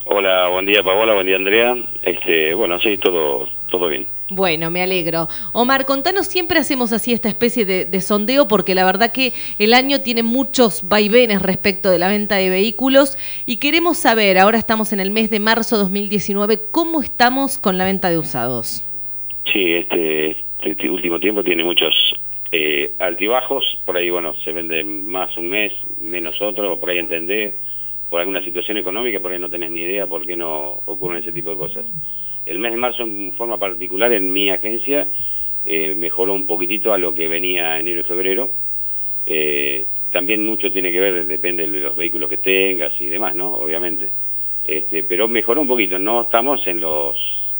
Hola, buen día Paola, buen día Andrea. Bueno, sí, todo bien. Bueno, me alegro. Omar, contanos, siempre hacemos así esta especie de sondeo porque la verdad que el año tiene muchos vaivenes respecto de la venta de vehículos y queremos saber, ahora estamos en el mes de marzo 2019, ¿cómo estamos con la venta de usados? Sí, este último tiempo tiene muchos altibajos, por ahí, bueno, se vende más un mes, menos otro, por ahí entendés, por alguna situación económica, por ahí no tenés ni idea por qué no ocurren ese tipo de cosas. El mes de marzo, en forma particular, en mi agencia, mejoró un poquitito a lo que venía enero y febrero. También mucho tiene que ver, depende de los vehículos que tengas y demás, ¿no? Obviamente. Pero mejoró un poquito, no estamos en lo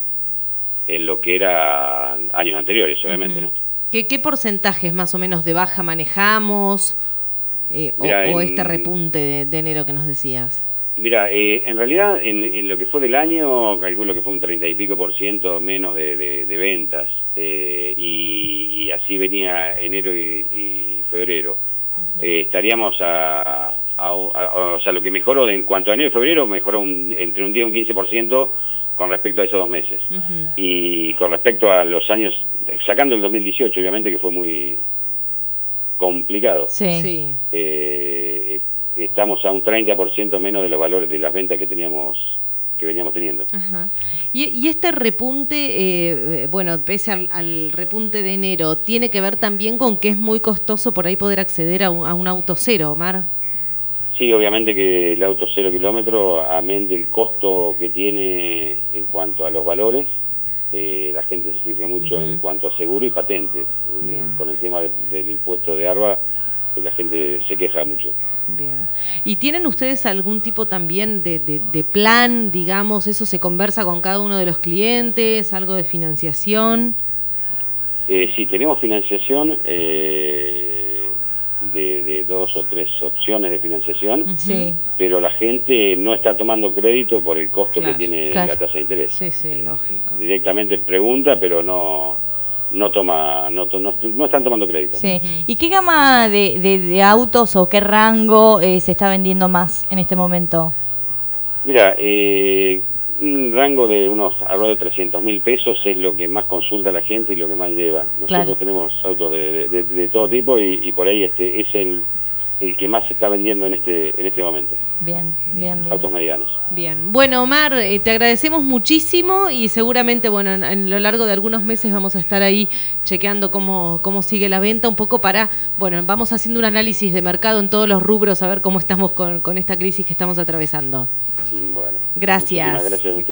que era años anteriores, obviamente, ¿no? ¿Qué porcentajes más o menos de baja manejamos? Mirá, o este repunte de enero que nos decías. Mira, en realidad en lo que fue del año, calculo que fue un 30 y pico % menos de ventas, y así venía enero y febrero. Estaríamos o sea, lo que mejoró en cuanto a enero y febrero, mejoró entre un 10 y un 15% con respecto a esos 2 meses. Y con respecto a los años, sacando el 2018, obviamente, que fue muy complicado. Sí. Estamos a un 30% menos de los valores de las ventas que veníamos teniendo. Ajá. Y este repunte, bueno, pese al repunte de enero, ¿tiene que ver también con que es muy costoso por ahí poder acceder a un auto cero, Omar? Sí, obviamente que el auto 0 kilómetro, amén del costo que tiene en cuanto a los valores, la gente se fija mucho en cuanto a seguro y patente. Con el tema del impuesto de ARBA, la gente se queja mucho. Bien. ¿Y tienen ustedes algún tipo también de plan, digamos, eso se conversa con cada uno de los clientes, algo de financiación? Sí, tenemos financiación de 2 o 3 opciones de financiación, pero la gente no está tomando crédito por el costo que tiene la tasa de interés. Sí, lógico. Directamente pregunta, pero no están tomando crédito. Sí. ¿Y qué gama de autos o qué rango se está vendiendo más en este momento? Mira, un rango de unos alrededor de 300.000 pesos es lo que más consulta la gente y lo que más lleva. Nosotros tenemos autos de todo tipo y por ahí es el que más se está vendiendo en este momento. Bien. Autos medianos. Bien. Bueno, Omar, te agradecemos muchísimo y seguramente, bueno, en lo largo de algunos meses vamos a estar ahí chequeando cómo sigue la venta, un poco vamos haciendo un análisis de mercado en todos los rubros, a ver cómo estamos con esta crisis que estamos atravesando. Bueno. Gracias. Gracias.